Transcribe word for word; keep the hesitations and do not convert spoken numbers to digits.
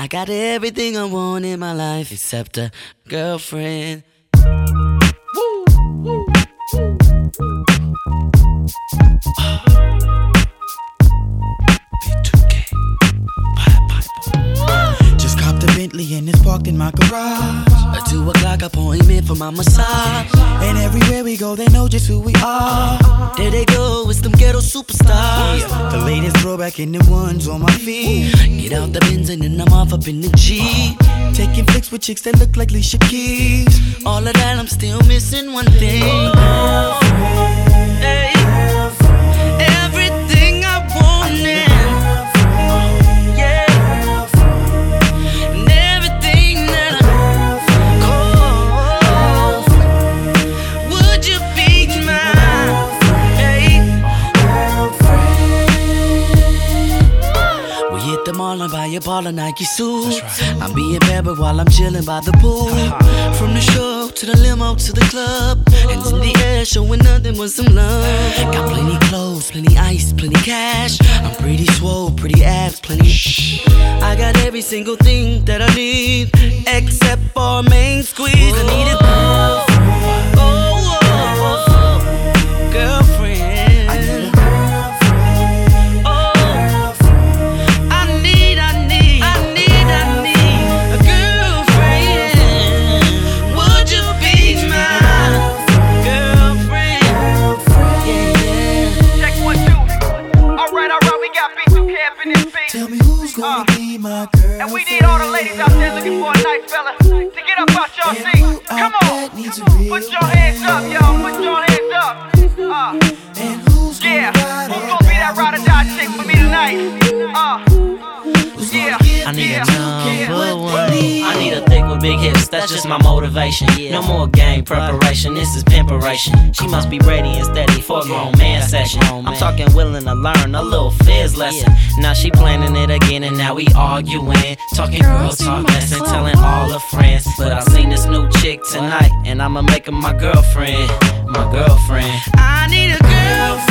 I got everything I want in my life except a girlfriend. Woo, woo, woo. B two K, just copped a Bentley and it's parked in my garage. A two o'clock appointment for my massage. And everywhere we go, they know just who we are. There they go, it's them ghetto superstars. Yeah. The latest throwback in them ones on my feet. Get out the Benz and then I'm off up in the G. Taking flicks with chicks that look like Alicia Keys. All of that, I'm still missing one thing. Hey. Everything I wanted. The mall and buy a ball of Nike suits. Right. I'm being pampered while I'm chilling by the pool. Uh-huh. From the show to the limo to the club, hands in the air, showing nothing but some love. Got plenty clothes, plenty ice, plenty cash. I'm pretty swole, pretty abs, plenty. Shh. I got every single thing that I need, except for a main squeeze. I need a girlfriend. Oh, oh, oh, girlfriend. I need a Tell me who's gonna uh, be my girl. And we need all the ladies out there looking for a nice fella to get up out your seat. Come on, put your hands up, y'all. Put your hands up. Uh, and who's yeah, gonna who's gonna be that ride or die chick for me tonight? Uh, yeah, I need yeah, a number yeah. one. I need a thick with big hips, that's just my motivation. No more game preparation, this is pimperation. She must be ready and steady for a grown man session. I'm talking willing to learn a little fizz lesson. Now she planning it again and now we arguing. Talking girl talk lesson, telling all her friends. But I seen this new chick tonight and I'ma make her my girlfriend. My girlfriend. I need a girlfriend.